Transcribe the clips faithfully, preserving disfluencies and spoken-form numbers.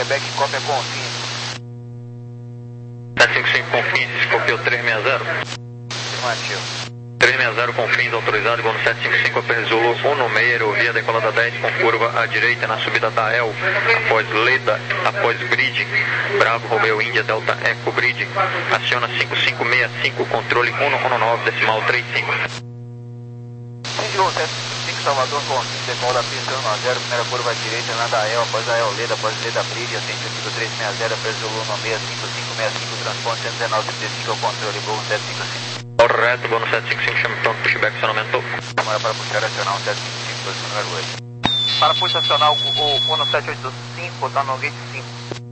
Quebec, cópia Confins. sete cinco cinco Confins, copiou trezentos e sessenta. Afirmativo. trezentos e sessenta Confins, autorizado, voo no sete cinco cinco, apenas Zulu, um no meio, aerovia decolada dez, com curva à direita na subida da El, após Leda, após Grid, Bravo, Romeo, Índia, Delta, Eco, Grid, aciona cinco cinco seis cinco, controle um um nove, decimal trinta e cinco. Cindy sete cinco Salvador, Confins, decola da pista um a zero, primeira curva à direita na da El, após a El, Leda, após Leda, Grid, ascende o nível trezentos e sessenta, apenas Zulu, no meio, cinco cinco seis cinco, transporte cento e dezenove trinta e cinco, ao controle, voo sete cinco cinco. Correto, voo no sete cinco cinco, chame pronto, pushback, acionamento. Câmara para puxar acional sete cinco cinco, posição número oito. Para puxar acional o Uno sete oito cinco, está no gate cinco.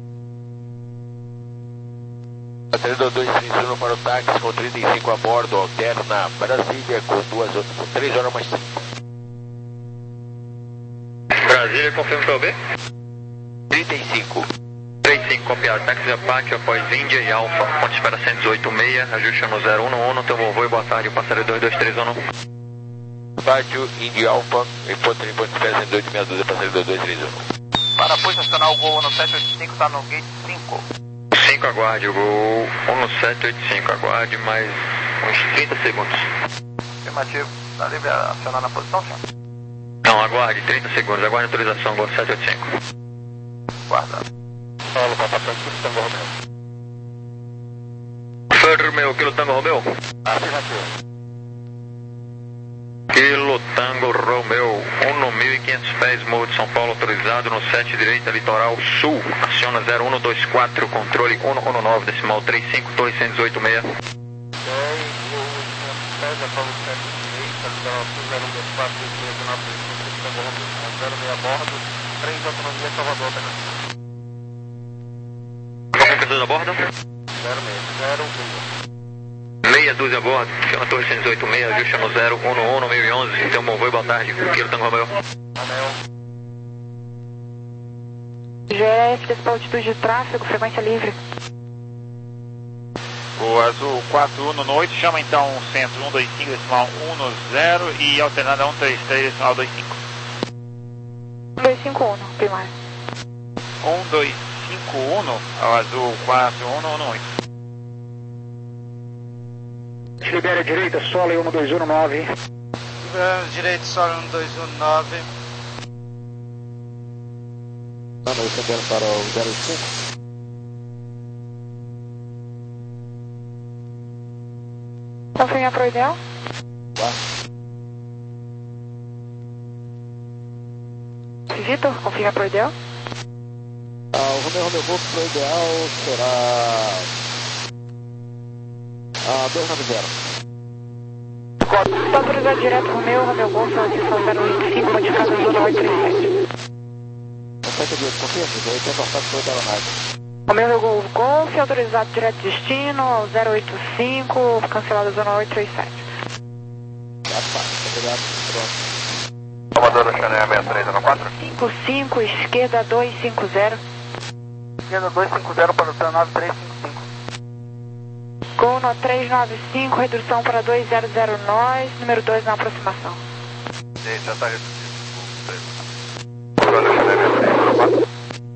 três dois dois três um para o táxi com trinta e cinco a bordo, alterna Brasília com duas com três horas mais cinco. Brasília, confirma para o B? trinta e cinco. trinta e cinco, copiado, táxi Apache, após Índia e Alfa, ponte espera cento e dezoito seis, ajuste no zero um um, teu bom voo e boa tarde, passageiro dois dois três um. Pátio, Índia Alfa, em ponto de ponte espera cento e oito meia dúzia, passageiro dois dois três um. Para puxar acional o Uno sete oito cinco, está no gate cinco. cinco, aguarde, voo um sete oito cinco, aguarde mais uns trinta segundos. Afirmativo. Está livre a acionar na posição, senhor? Não, aguarde, trinta segundos, aguarde a autorização, voo sete oito cinco. Guarda. Paulo, Papa Francisco, Tango Romeo. Firme, Kilo Tango Romeo. Afirmativo. Kilo Tango Romeo, um no mil e quinhentos pés, Morro de São Paulo, autorizado no sete direita, litoral sul, aciona zero um dois quatro, controle um um nove, decimal trinta e cinco, torre cento e dezoito seis. dez, pés, após o sete direita, litoral sul, zero um dois quatro, dezenove, Tango Romeo, zero seis a bordo, três autonomia, Salvador, Qualquer pessoa a bordo? zero seis, zero seis. Meia dúzia a bordo, chama Torre cento e dezoito seis, ajuste no zero um um no mil e onze, então bom voo e boa tarde, Kilo Tango Romeo. Anel. G F, desse altitude de tráfego, frequência livre. O Azul quatro um no noite, chama então centro um dois cinco, decimal um no zero e alternada um três três, decimal dois cinco. um dois cinco um, primário. um dois cinco um, ao Azul quatro um no noite. Libera a direita, solo um dois um nove. Liberando direito, solo um dois um nove. Mano, recebendo para o zero cinco. Confirma para o ideal? Tá. Vitor, confirma para o ideal? Ah, o Romeo Romeo Golf para o ideal será ah, dois nove zero. Está autorizado direto Romeo, Romeo Golf, altitude zero oito cinco, modificado zona oito três sete. sete de oito, confirma, eu tenho passado por outra aeronave. Romeo Golf, Golf, autorizado direto destino, ao zero oito cinco, cancelado zona oito três sete. Já tá, obrigado, pronto. Salvador, Chanel seis três um quatro. cinco cinco, esquerda dois cinco zero. Esquerda dois cinco zero para o seu nove três cinco cinco. Gono três nove cinco, redução para dois zero zero nós, número dois na aproximação. Já está reduzido. Salvador, Chanel seis três um quatro.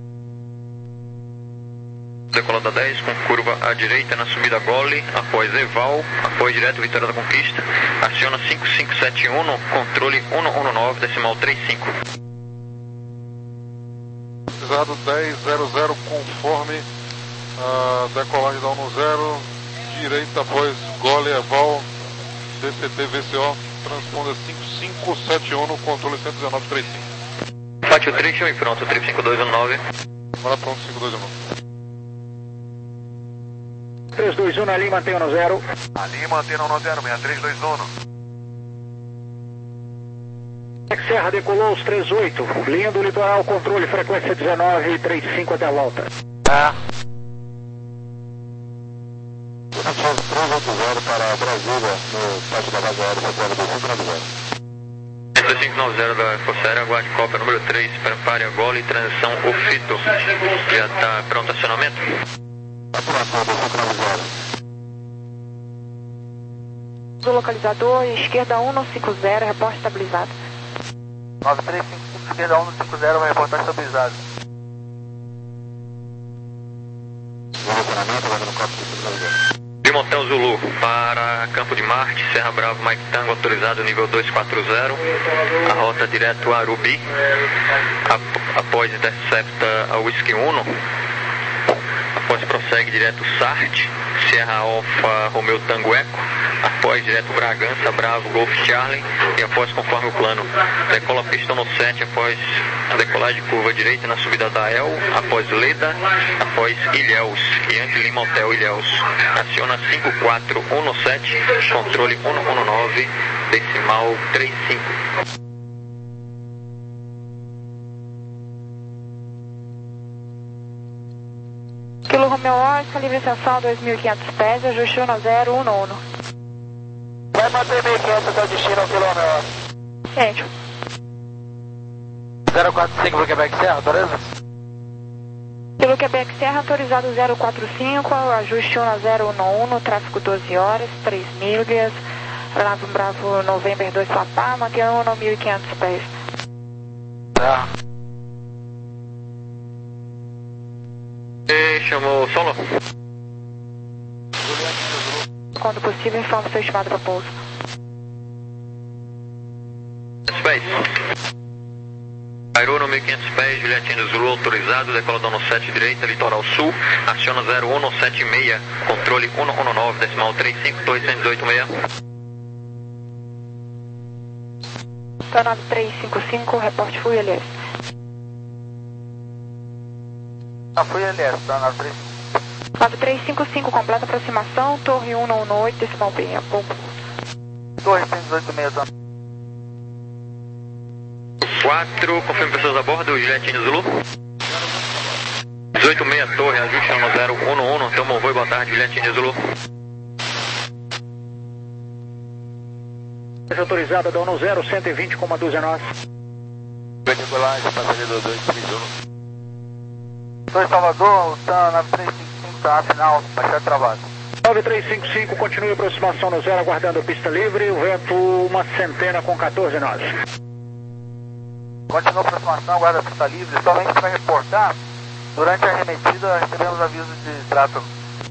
Decolada dez, com curva à direita na subida Gole, após Eval, apoio direto Vitória da Conquista, aciona cinco cinco sete um, controle um um nove, decimal trinta e cinco. Pesado dez zero zero, conforme a decolagem da um zero, direita após Gole, Eval, D P T V C O, transponda cinco cinco sete um, controle cento e dezenove trinta e cinco. Pátio três, e pronto, trip cinco dois um nove. Bora pronto, cinco dois um nove. três dois um ali, mantenha no zero. Ali, mantendo no zero, seis três dois um. Serra decolou os três oito, linha do litoral, controle, frequência dezenove trinta e cinco até a volta. Tá. três oito zero para Brasília, no pátio da base aérea, setor dois cinco nove zero. dois cinco nove zero da Força Aérea, aguarde cópia número três, prepare a Gole e transição Ofito. Já está pronto acionamento? Apuração dois cinco nove zero. Do localizador, esquerda um cinco zero, reporte estabilizado. nove três cinco cinco, esquerda um cinco zero, vai reportar estabilizado. Direcionamento, agora no copo de Brasil. Lima Hotel Zulu para Campo de Marte, Serra Bravo, Mike Tango, autorizado nível dois quatro zero, a rota direto a Arubi, após intercepta a Whisky Uno, após prossegue direto Sart, Sierra Alfa Romeo Tango Eco, após direto Bragança, Bravo, Golf Charlie e após conforme o plano. Decola pista no sete após a decolagem de curva direita na subida da El, após Leda, após Ilhéus, Yankee Lima Hotel Ilhéus. Aciona cinco quatro um sete, controle um um nove, decimal trinta e cinco. Kilo Romeo Oscar, livre ascensão dois mil e quinhentos pés, ajuste um zero um um. Vai manter mil e quinhentos até o destino, Kilo Romeo Oscar. Gente. zero quatro cinco para Quebec Serra, autoriza? Kilo Quebec Serra, autorizado zero quatro cinco, ajuste um zero um um, tráfego doze horas, três milhas, Bravo Bravo November dois Papá, mantenha um mil e quinhentos pés. Tá. E chamou solo? Quando possível, informe seu estimado para pouso. Space. Airô no mil e quinhentos pés, Julietino Zulu, autorizado, decolador no sete direita, litoral sul, aciona zero um sete seis, controle um um nove, decimal trinta e cinco, dois um oito seis. Então, nove três cinco cinco, reporte F U I L S. A F U I L S, tá? nove três nove três cinco cinco, completa aproximação, torre um um oito, decimal bem, a pouco. Torre cento e dezoito seis, tá? quatro, confirme pessoas a bordo, Julietino Zulu. dezoito seis, torre, ajuste no zero um um, toma um voo, boa tarde, Julietino Zulu. Autorizada da um zero, cento e vinte, dezenove. Decolagem, passageiro dois três um. Torre Salvador, tá nove três cinco cinco, tá final, baixar travado. nove três cinco cinco, continue a aproximação no zero, aguardando a pista livre, o vento uma centena com quatorze nós. Continua a aproximação, aguarda a pista livre, somente para reportar, durante a arremetida recebemos aviso de trato.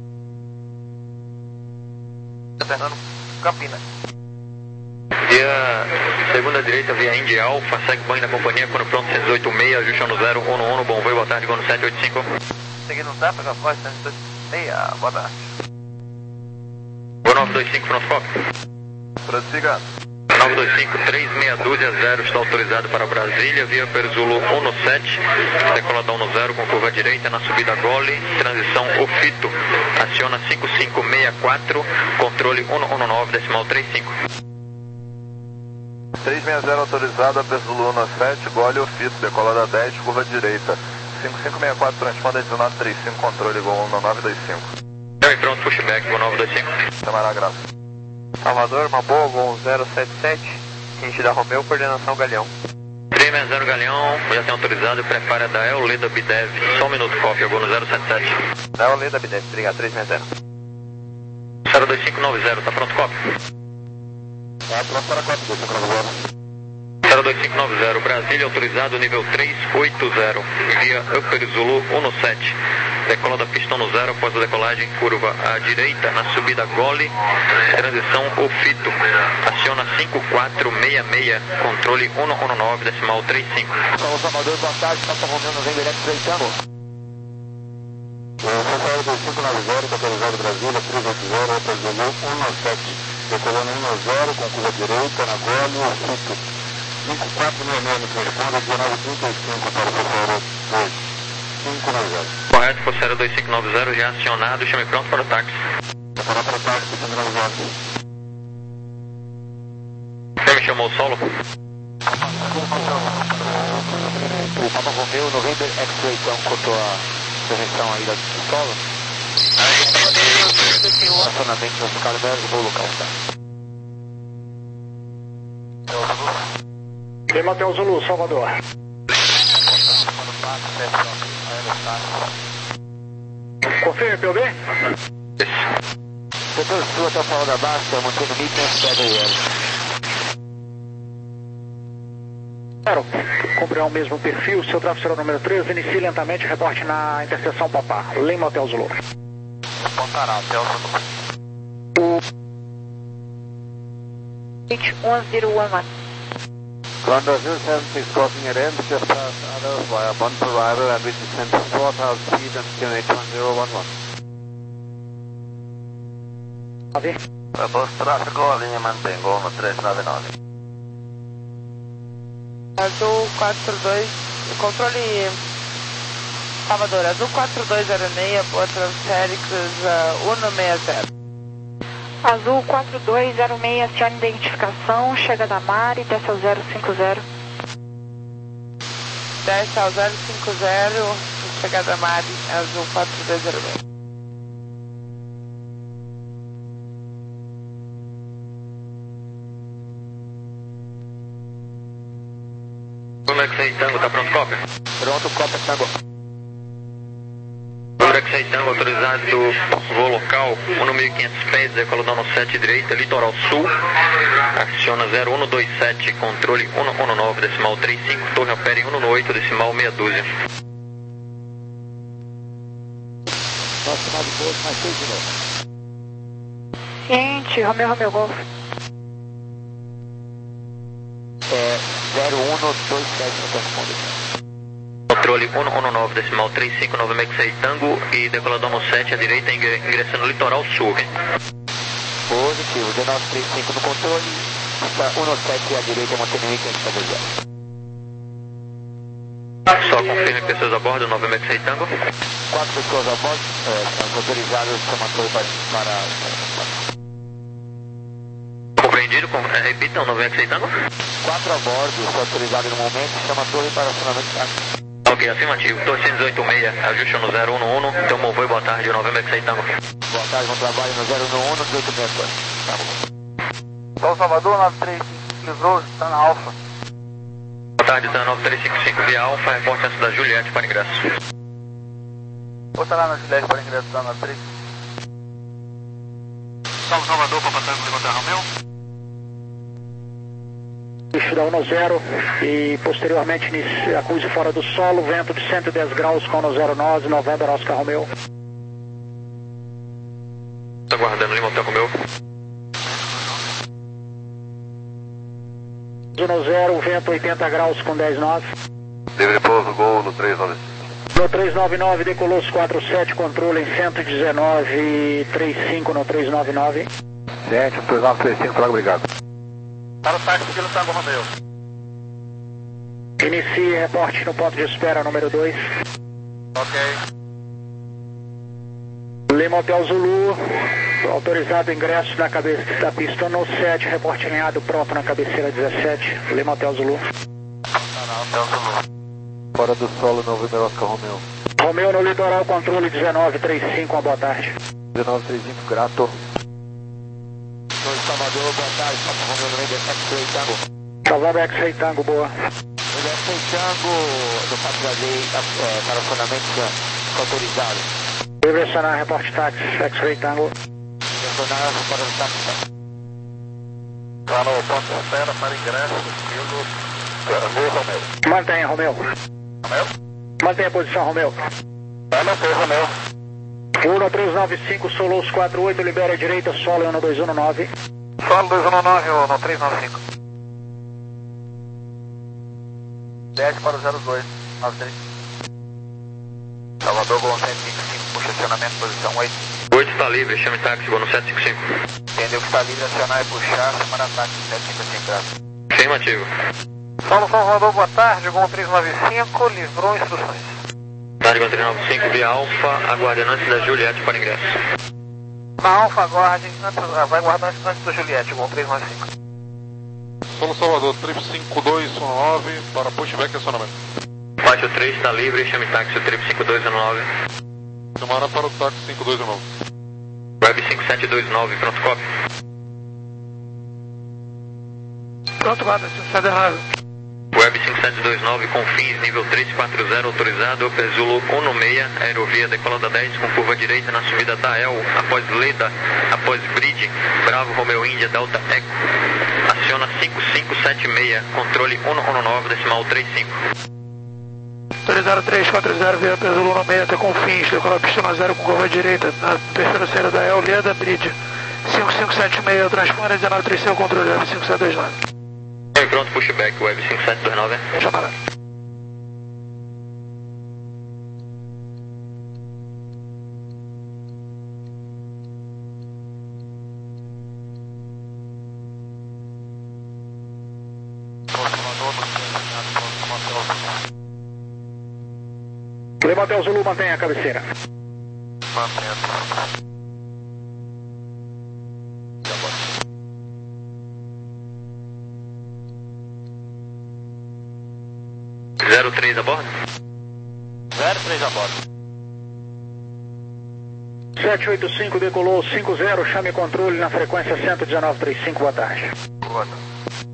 Fernando Campina. Via segunda direita, via Indy Alfa, segue banho da companhia, quando pronto cento e dezoito seis, ajuste no zero um um, bom voo, boa tarde, Gono sete oito cinco. Seguindo o tapa, com a voz cento e dezoito seis, boa tarde. Gono nove dois cinco, pronto, foco. Prossiga. nove dois cinco, três seis dúzia zero, está autorizado para Brasília, via Perzulu um sete, decolada um zero com curva direita na subida Gole, transição Ofito, aciona cinco cinco seis quatro, controle um um nove, decimal trinta e cinco. três seis zero autorizada, Perzulu um sete, Gole Ofito, decolada dez, curva direita, cinco cinco seis quatro, transponder dezenove trinta e cinco, controle Gol um nove dois cinco. Já e pronto, pushback, Gol nove dois cinco. Tamará, graça. Salvador, Maboa, Gol zero sete sete, quente da Romeu, coordenação Galeão. três seis zero Galeão, já tem autorizado, prepara da El Leda Bidev, só um minuto, cópia, Gol no zero sete sete. Da El Leda Bidev, obrigado, três seis zero. zero dois cinco nove zero, tá pronto, cópia? Tá pronto para quatro, dois cinco nove zero. zero dois cinco nove zero, Brasília, autorizado, nível três oito zero, via Upper Zulu um sete. Decola da pista no zero após a decolagem, curva à direita na subida Gole, transição Ofito, aciona cinco quatro seis seis, controle um um nove, decimal trinta e cinco. Carlos Amador, boa tarde, Passa Romeu, November X-Ray Tango. Central dois cinco nove zero, autorizado Brasília, três oito zero, Upper Zulu um sete, decolando um zero com curva direita na Gole, Ofito, cinco quatro seis seis no transponder, dezenove trinta e cinco para o Fossauro dois cinco nove zero. Correto, Fossauro dois cinco nove zero, já acionado, chame pronto para o táxi. Preparar para o táxi, dois cinco nove zero. Quem me chamou o solo? O Papa Romeu, November X-Ray, então, quanto a projeção aí da solo. Acionamento das escalas, vou localizar. Lima Hotel Zulu, Salvador. Confirme, P O B? Setor Sul até o Salão da Baixa, mantendo mil e quinhentos pés aí. Zero. Cumprirá o mesmo perfil, seu tráfego será o número três, inicie lentamente, reporte na interseção Papá. Lima Hotel Zulu. Pontará, Delta do one zero one one. Ground Brazil seven six crossing at end, just past others via Bond arrival and which descend to four thousand feet and Q N H one zero one one. Propôs tráfego, a linha mantém, Gol no três nove nove. Azul quatro dois, controle Salvador, Azul quatro dois zero seis, Boa Transféricos uh, cento e sessenta. Azul quatro dois zero seis, acione identificação, chega da Mari, desce ao zero cinco zero. Desce ao zero cinco zero, chega da Mari, Azul quatro dois zero seis. Como é que você Tango, tá pronto, cópia? Pronto, cópia, Tango. Número que você Tango, autorizado do voo local, um mil e quinhentos pés, decola dono sete direita, litoral sul, aciona zero um dois sete, controle um um nove, decimal trinta e cinco, torre opere um um oito, decimal meia dúzia. Nosso sinal de pouso, mais seis de novo. Ciente, Romeu, Romeu, Golf. É, zero um dois sete no corresponde. Controle um um nove, decimal três cinco nove, Mexei Tango e decolador no sete à direita, ingressando no litoral sul. Positivo, D nove três cinco no controle, está um sete à direita, mantendo o item de estabilidade. Só confirme pessoas a bordo, nove Mexei Tango. Quatro pessoas a bordo, é, estão autorizadas para, para, para Compreendido? Com, é, repita, nove Mexei Tango. quatro a bordo, estou autorizado no momento, chama a torre para acionamento tático. Ok, afirmativo. Torre cento e dezoito seis, ajuste no zero um um, então moveu e boa tarde, nove Mexei Tango. Boa tarde, bom trabalho no zero um um, dezoito seis torre. Tá bom. Sol Salvador, nove três cinco, livrou, está na Alfa. Boa tarde, tá nove três cinco cinco via Alfa, reporte antes da Juliette para ingresso. Bota lá na Juliette para ingresso da nove três. Sol Salvador, Papa Tango, levantar Romeu. Eixo da um zero e posteriormente acuse fora do solo, vento de cento e dez graus com zero nove, November Oscar Romeu. Tá aguardando Lima Hotel Romeu. um zero, vento oitenta graus com dez nove. Livre pouso, Gol no três nove cinco. No três nove nove, decolou os quatro sete, controle em cento e dezenove, trinta e cinco no três nove nove. Gente, três nove três cinco, trago obrigado. Para o táxi pelo Tango Romeu. Inicie reporte no ponto de espera número dois. Ok. Lima Hotel Zulu, autorizado ingresso na cabeça da pista no sete, reporte alinhado pronto na cabeceira dezessete. Lima Hotel Zulu. Hotel Zulu. Fora do solo, November Oscar Romeu. Romeu no litoral, controle dezenove trinta e cinco, uma boa tarde. dezenove trinta e cinco, grato. Torre Salvador, boa tarde, Papa Romeu no meio do X-Ray Tango. Salvador X-Ray Tango, boa. O X-Ray Tango do Pato da Lei, é, para acionamento autorizado. Direcionar, reporte táxi, X-Ray Tango. Direcionar para o táxi. Está no ponto de espera para ingresso pelo Tango Romeu. Mantenha, Romeu. Romeu? Mantenha a posição, Romeu. Vai manter, Romeu. um três nove cinco, Solos quatro oito, libera a direita, solo um dois um nove. Solo dois um nove no três nove cinco. dez para o zero dois, nove três. Salvador, Gol cento e cinquenta e cinco, puxa acionamento, posição oito. oito está livre, chame táxi, Gol no sete cinco cinco. Entendeu que está livre, acionar e puxar, semana táxi sete cinco cinco, graças. Afirmativo. Solo Salvador, boa tarde, Gol três nove cinco, livrou instruções. Tarde, Gol três nove cinco via Alfa, aguardando antes da Juliette para ingresso. Na Alfa, aguarde, antes, vai guardar antes da Juliette, Gol três nove cinco. Solo Salvador, trip cinco dois um nove, para pushback e acionamento. Baixo três está livre, chame táxi, trip cinco dois um nove. Chamara para o táxi cinco dois um nove. Web cinco sete dois nove, pronto, cópia. Pronto, guarda, está errado. Web cinco sete dois nove, com fins nível três quatro zero, autorizado, Pezulo um no seis, aerovia decolada dez, com curva direita na subida da El, após Leda, após Bridge, Bravo, Romeo Índia, Delta Eco. Aciona cinco cinco sete seis, controle um um nove, decimal trinta e cinco. Autorizado três quatro zero, via P Zulu noventa, com fins, decolar pista no zero com curva à direita, na terceira série da E L, Leda, Bridge. cinco cinco sete seis, transponder dezenove trinta e seis, controle Web cinco sete dois nove. Oi, pronto, pushback, Web cinco sete dois nove. Chamada. Lima Hotel Zulu, mantenha a cabeceira. Mantendo. zero três a bordo? zero três a bordo. sete oito cinco decolou cinco zero, chame controle na frequência cento e dezenove trinta e cinco, boa tarde. Boa tarde.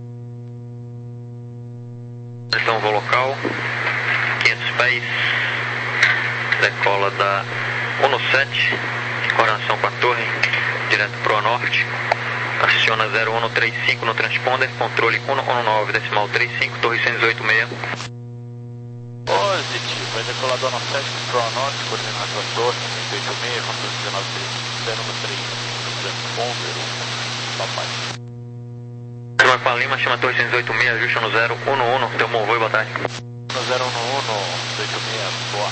Então voo local, quinhentos pés, decola da um sete, coração com a torre, direto para o norte, aciona zero um três cinco no transponder, controle um um nove, decimal trinta e cinco, torre cento e dezoito seis. Positivo, é decolador no sete para o norte, coordenado da torre, cento e oito seis, controle dezenove trinta, número três, transponder, papai. Vai para Lima, chama torre cento e dezoito seis, ajusta no zero um um, teu bom voo, boa tarde. No zero um um, cento e oito seis, boa.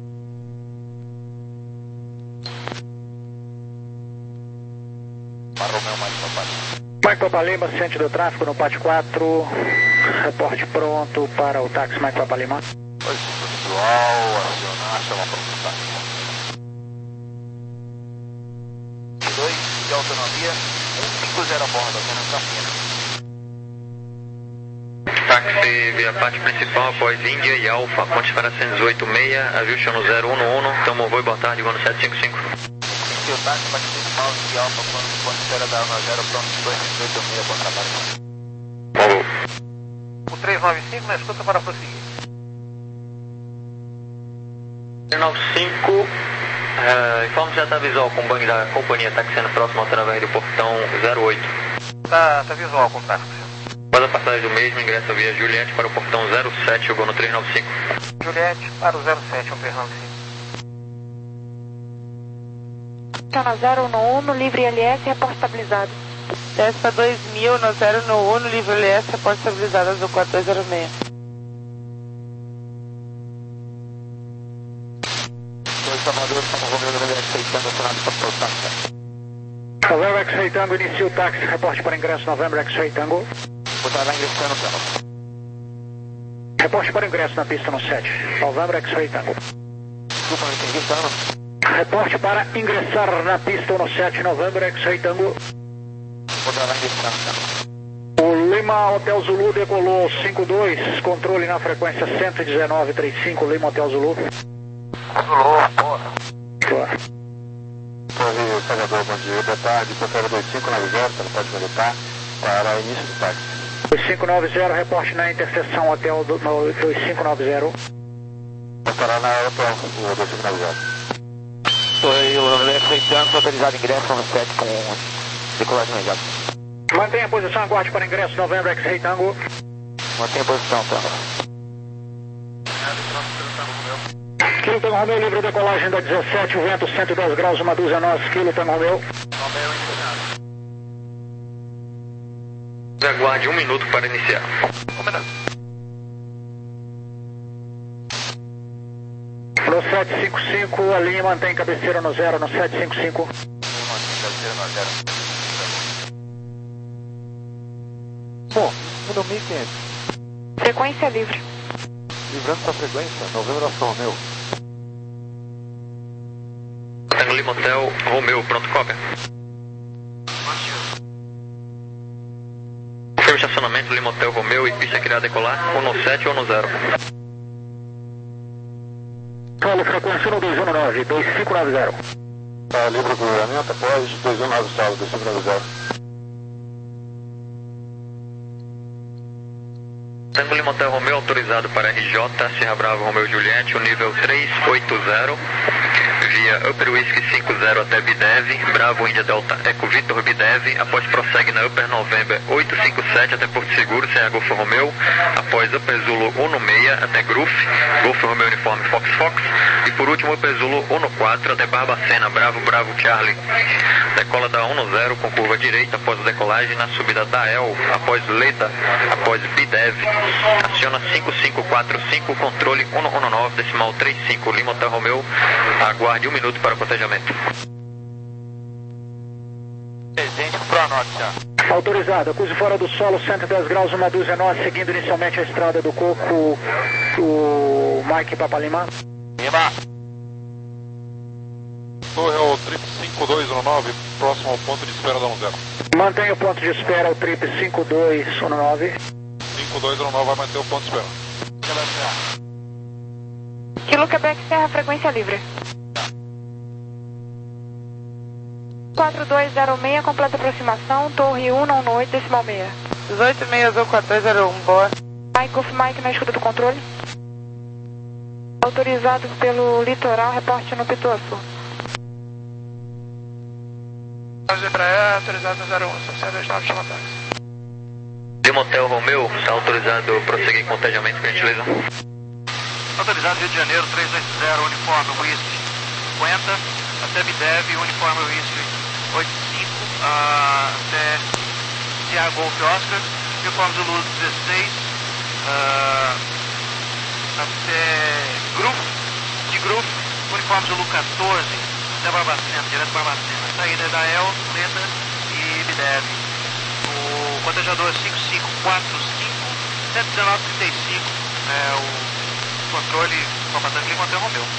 Romeu mais papai. Mike Papa Lima, centro do tráfego no pátio quatro, reporte pronto para o táxi Mike Papa Lima. Oi, pessoal, acionar, chamar para o táxi. dois de autonomia, cento e cinquenta a bordo, apenas da pena. Táxi via parte principal após Índia e Alfa, ponte para cento e dezoito seis, ajusta no zero um um, teu bom voo, boa tarde, voo no sete cinco cinco. O táxi vai ser mal de alfa quando quando espera da um zero pronto dois oito seis, bom trabalho. Bom voo. O trezentos e noventa e cinco na escuta para prosseguir. trezentos e noventa e cinco, uh, informe já está visual com o banco da companhia taxiando próximo através do portão zero oito. Tá, tá visual com o tráfego. Após a passagem do mesmo, ingressa via Juliette para o portão zero sete, chegou no trezentos e noventa e cinco. Juliette para o zero sete, um trezentos e noventa e cinco. Está na zero um um, livre L S, reporte estabilizado. Desce para dois mil, no zero um, livre L S, reporte estabilizado, azul quatro dois zero seis. Dois amadores, estamos Romeu November X-Ray Tango, para o táxi. November X-Ray Tango, inicia o táxi, reporte para ingresso November X-Ray Tango. Vou estar lá ingressando, então. Reporte para ingresso na pista no sete, November X-Ray Tango. Desculpa, não entendi, então. Reporte para ingressar na pista no sete, November X-Ray Tango. Vou estar lá ingressando, então. O Lima Hotel Zulu decolou cinco dois, controle na frequência cento e dezenove trinta e cinco, Lima Hotel Zulu. Zulu, porra. Boa. Torre Salvador, bom dia, boa tarde, porteira dois cinco nove zero, transporte militar, para início do táxi. dois cinco nove zero, reporte na interseção Hotel do, no, dois cinco nove zero. Vou parar na Hotel, o dois cinco nove zero. Torre November X-Ray Tango, autorizado ingresso no sete com decolagem imediata. Mantenha a posição, aguarde para ingresso November X-Ray Tango. Mantenha a posição, Tango. Kilo Tango Romeu, livre decolagem da dezessete, o vento cento e dez graus, uma dúzia nós, Kilo Tango Romeu. Aguarde um minuto para iniciar. No sete cinco cinco, a linha mantém cabeceira no zero, no sete cinco cinco. Mantém cabeceira no zero. Bom, mil e quinhentos. Frequência livre. Livrando sua frequência, Novembro Alfa Romeu. Tango Lima Hotel, Romeu, pronto, cópia. Firme estacionamento, Lima Hotel, Romeu e pista criada a decolar, um no sete ou no zero. Solo frequência no dois um nove, dois cinco nove zero. Tá livre do cruzamento após dois um nove solo, dois cinco nove zero. Tango Lima Hotel Romeu, autorizado para R J, Serra Bravo Romeu Juliette, o nível trezentos e oitenta, via Upper Whisky cinco zero até Bidev, Bravo India Delta Eco Victor Bidev, após prossegue na Upper November oito cinco sete até Porto Seguro, Serra Golfo Romeu, após Upper Zulu um seis até Gruf, Golfo Romeu Uniforme Fox Fox, e por último Upper Zulu um quatro até Barbacena, Bravo Bravo Charlie. Decola da um zero com curva direita após a decolagem na subida da E L, após Leda, após Bidev, aciona cinco cinco quatro cinco, controle um um nove, decimal três cinco, Lima Hotel Romeu, aguarde um minuto para o cotejamento. Presente pro norte já. Autorizado, acuse fora do solo, cento e dez graus, uma dúzia nós, seguindo inicialmente a estrada do Coco, o Mike Papa Lima. Lima. Torre é o trip cinco dois um nove, próximo ao ponto de espera da um zero. Mantenha o ponto de espera, o trip cinco dois um nove. cinco dois um nove vai manter o ponto de espera. Kilo Quebec Serra, frequência livre. quatro dois zero seis, completa aproximação, Torre cento e dezenove, decimal seis. dezoito seis azul quatro dois zero um, boa. Mike Golf Mike na escuta do controle. Autorizado pelo litoral, reporte no Pituaçu. Autorizado no zero um, sete dois nove, chama táxi. Lima Hotel Romeu, está autorizado a prosseguir com o cotejamento, por gentileza. Autorizado Rio de Janeiro três oito zero, uniforme Whisky cinquenta, até Bidev, uniforme Whisky oitenta e cinco, uh, até Sierra Golf Oscar, uniforme Zulu dezesseis, uh, até Gruf, de Gruf, uniforme Zulu quatorze, até Barbacena, direto Barbacena, saída da E L, Leda e Bidev. O cotejador cinco cinco quatro cinco, cento e dezenove trinta e cinco, é o controle comandante Lima Hotel Romeu.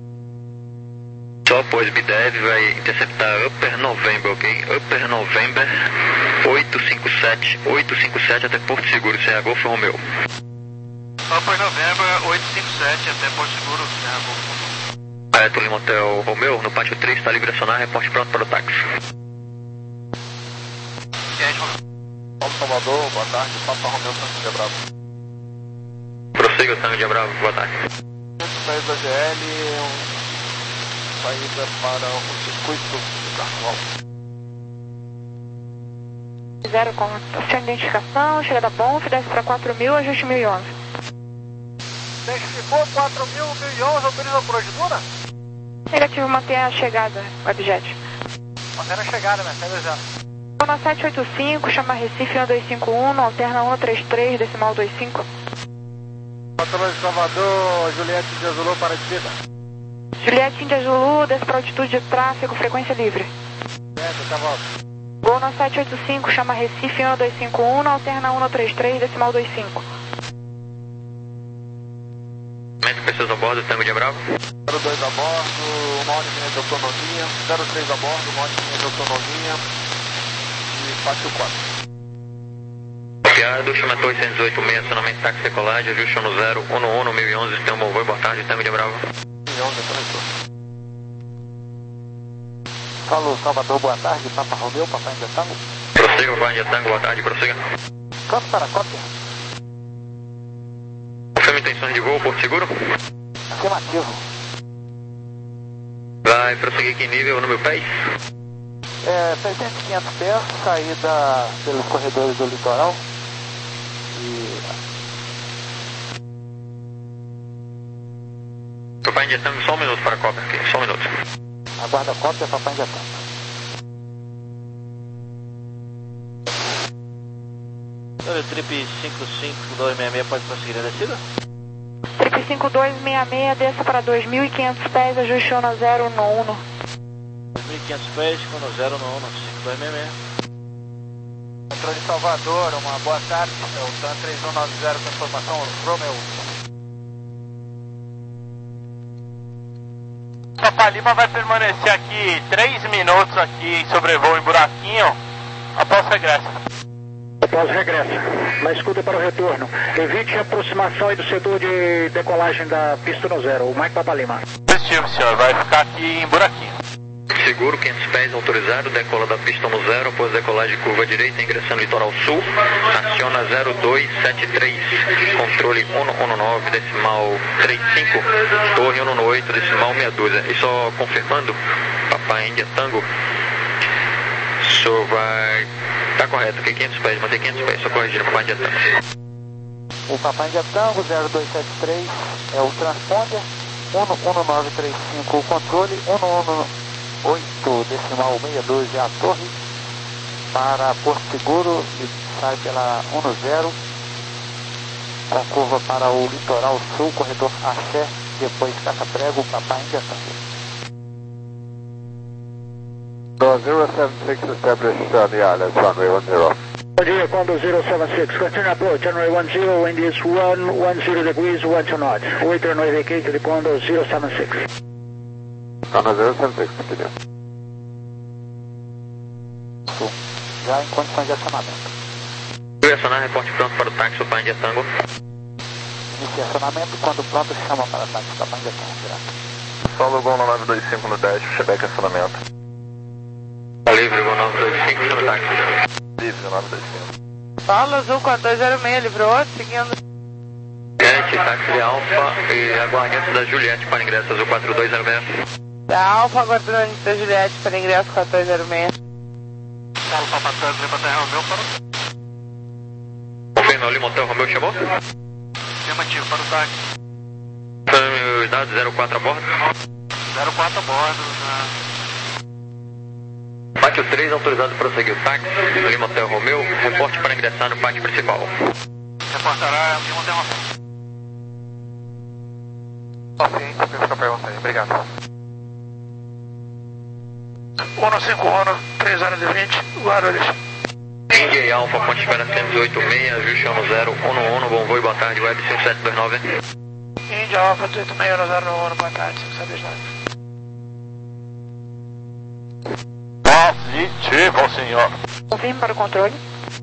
Só após Bidev vai interceptar Upper November, ok? Upper November oito cinco sete, oito cinco sete até Porto Seguro, Serra Golfo Romeu. Upper November oito cinco sete até Porto Seguro, Serra Golfo Romeu. Correto, Lima Hotel Romeu, no pátio três está livre a sonar, reporte pronto para o táxi. Quente, Romeu. Paulo Salvador, boa tarde, Papa Romeu, Tango de Bravo. Prossiga o Tango de Bravo, boa tarde. Saída da G L, um... saída para o circuito do Carnaval. Zero com sem identificação, chega da Bonf, desce para quatro mil, ajuste mil e onze. Identificou quatro mil, mil e onze, autoriza por Duna? Negativo, mantém a chegada, Webjet. Mantém a chegada, né? Segue zero. Zona sete oito cinco, chama Recife um dois cinco um, alterna um três três, decimal dois cinco. Patrulha de Salvador, Juliette de Azulô para a descida. Juliette Índia Zulu, desce para altitude de tráfego, frequência livre. Certo, tá volta. Gol na sete oito cinco, chama Recife um dois cinco um, alterna um três três, decimal dois cinco. Pessoas a bordo, Tango de Bravo. zero dois a bordo, uma hora e meia de autonomia. zero três a bordo, uma hora e meia de autonomia. E faixa quatro. Copiado, chama Torre cento e dezoito seis, acionamento táxi decolagem, ajuste no zero, um um no mil e onze, sistema voo, boa tarde, Tango de Bravo. Alô, Salvador, boa tarde, Papa Romeu, Papai India Tango. Prossiga, Papai India Tango, boa tarde, prossiga. Campo para cópia. Confirma intenções de voo, Porto Seguro. Afirmativo. Vai prosseguir que nível no meu pés? É, trezentos e quinhentos pés, saída pelos corredores do litoral. E... Papai India Tango, só um minuto para a cópia aqui, só um minuto. Aguarda a cópia, Papai India Tango. Trip cinco cinco dois seis seis pode prosseguir a descida? Trip cinco dois seis seis, desça para dois mil e quinhentos pés, ajuste na zero no um. dois mil e quinhentos pés, com zero no um, cinco dois seis seis. Controle de Salvador, uma boa tarde. É o TAN três um nove zero com informação Romeu. Papa Lima vai permanecer aqui três minutos aqui em sobrevoo em buraquinho após regresso. Após regressa, na escuta para o retorno. Evite a aproximação aí do setor de decolagem da pista no zero, o Mike Papa Lima. Positivo, senhor, vai ficar aqui em buraquinho. Seguro quinhentos pés autorizado, decola da pista no zero, após decolagem de curva direita, ingressando litoral sul, aciona zero dois sete três, controle um um nove, decimal trinta e cinco, torre um um oito, decimal meia dúzia. E só confirmando, Papai Índia Tango, só vai... Tá correto, aqui quinhentos pés, mantém quinhentos pés, só corrigindo Papai Índia Tango. O Papai Índia Tango zero dois sete três é o transponder, um um nove três cinco o controle, um um oito decimal meia dúzia a torre, para Porto Seguro e sai pela um zero, com curva para o litoral sul, corredor Axé, depois Caça Prego, Papai Índia Tango. zero seven six established on the island, runway one zero. Roger, Condor zero seven six, continue approach, runway one zero, wind is one ten degrees, one two knots. Wait runway vacate to the Condor zero seven six. Condor zero seven six, continue. Já em condições de acionamento. Eu acionar, reporte pronto para o táxi Papai Índia Tango. Inicia acionamento, quando pronto chama para táxi Papai Índia Tango, direto. Solo Gol nove dois cinco no dash, check acionamento. Livre, Gol nove dois cinco, no táxi. Livre, nove dois cinco. Paulo Azul quatro dois zero seis, livre outro, seguindo. Juliette, táxi de Alfa e aguardente da Juliette para ingresso Azul quatro dois zero seis. Da Alfa, aguardante da Juliette para ingresso quatro dois zero seis. Paulo Papa Tango, Lima Terra Romeu para o... Confirma, o Lima Terra Romeu chamou? Afirmativo, para o táxi. Os dados zero quatro a bordo? zero quatro a bordo, né? Pátio três, autorizado para prosseguir o táxi, Lima Terra Romeu, reporte para ingressar no pátio principal. Reportará Lima Terra Romeu. Paciente, penso que eu perguntei, obrigado. um cinco um, três horas e vinte, Guarulhos. Índia e Alfa, ponte espera cento e dezoito seis, ajuste ano zero um um, bom voo, boa tarde, web cinco sete dois nove. Índia Alfa dezoito seis zero um, boa tarde, cinco sete dois nove. Positivo, senhor. Confirme para o controle.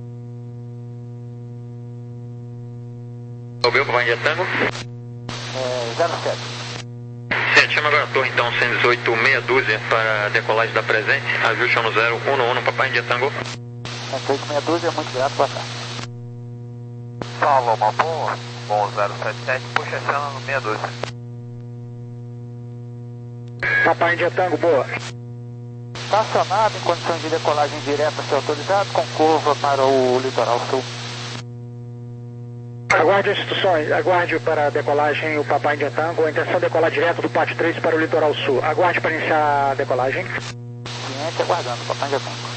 Romeu, Papai Índia Tango. É, zero sete. Certo, chama agora a torre então cento e dezoito meia dúzia para a decolagem da presente, ajuste ano zero um um, Papai Índia Tango. cento e oito meia dúzia, muito grato, boa tarde. Falou, uma boa. Bom, zero sete sete, puxa a cena no meia dúzia. Papai Índia Tango, boa. Estacionado em condições de decolagem direta, ser autorizado, com curva para o litoral sul. Aguarde as instruções, aguarde para a decolagem o Papai Índia Tango, a intenção é decolar direto do pátio três para o litoral sul. Aguarde para iniciar a decolagem. Cliente aguardando, Papai Índia Tango.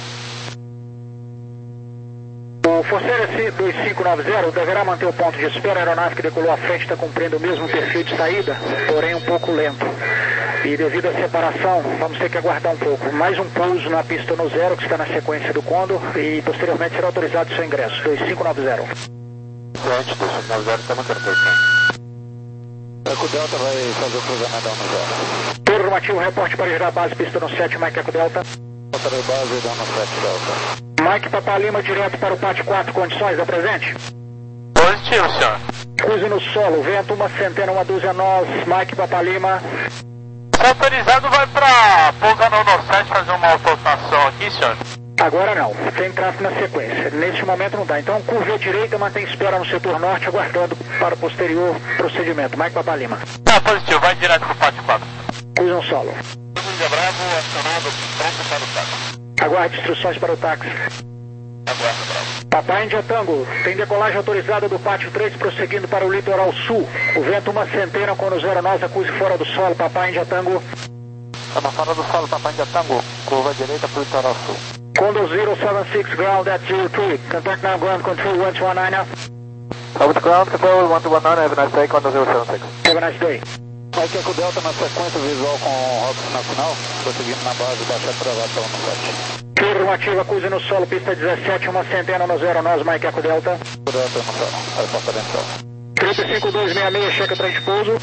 O Forceira C dois cinco nove zero deverá manter o ponto de espera. A aeronave que decolou à frente está cumprindo o mesmo perfil de saída, porém um pouco lento. E devido à separação, vamos ter que aguardar um pouco. Mais um pouso na pista no zero, que está na sequência do Condor, e posteriormente será autorizado o seu ingresso. dois cinco nove zero. Cliente, dois cinco nove zero, está mantendo a posição. Eco Delta vai fazer o cruzamento no zero. Todo normativo, reporte para girar a base, pista no sete, Mike Eco Delta. Voltarei base, dando sete Delta. Mike Papa Lima, direto para o pátio quatro, condições da presente? Positivo, senhor. Cruze no solo, vento uma centena, uma dúzia nós, Mike Papa Lima. Se autorizado, vai para pousar no sete fazer uma autotação aqui, senhor. Agora não, tem tráfego na sequência. Neste momento não dá. Então, curva à direita, mantém espera no setor norte, aguardando para o posterior procedimento. Mike Papa Lima. Tá, positivo, vai direto para o pátio quatro. Cruze no solo. Índia Bravo, acionado, pronto para o táxi. Aguarde instruções para o táxi. Aguarda, Bravo. Papai Índia Tango, tem decolagem autorizada do pátio três, prosseguindo para o litoral sul. O vento uma centena, com o zero nós, acuse fora do solo. Papai Índia Tango. Estamos fora do solo, Papai Índia Tango, curva à direita para o litoral sul. Condor zero seven six, ground at zero three. Contact now, ground control one two one nine. Over to ground control one two one nine, have a nice day, Condor zero seven six. Have a nice day. Mike Eco Delta na sequência visual com o Rox Nacional, prosseguindo na base da aprovação no sete. Afirmativa, acuse no solo, pista dezessete, uma centena no zero nós, Mike Eco Delta. Delta no solo, resposta dentro. trinta e cinco dois seis seis, checa trem de pouso.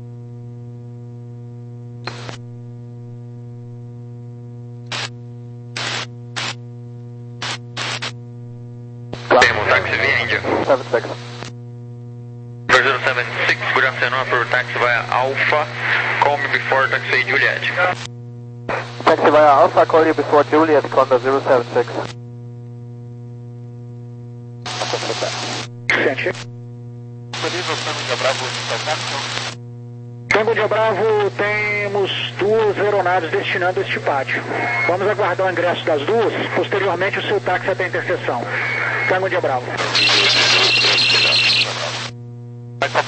Temos táxi via Índia. seven six. zero seven six, good afternoon, for taxi via Alpha, call me before taxi Juliet. Taxi via Alpha, call you before Juliet, Conda zero seven six. Tango de Bravo, temos duas aeronaves destinando este pátio. Vamos aguardar o ingresso das duas, posteriormente o seu táxi até a interseção. Tango de Bravo.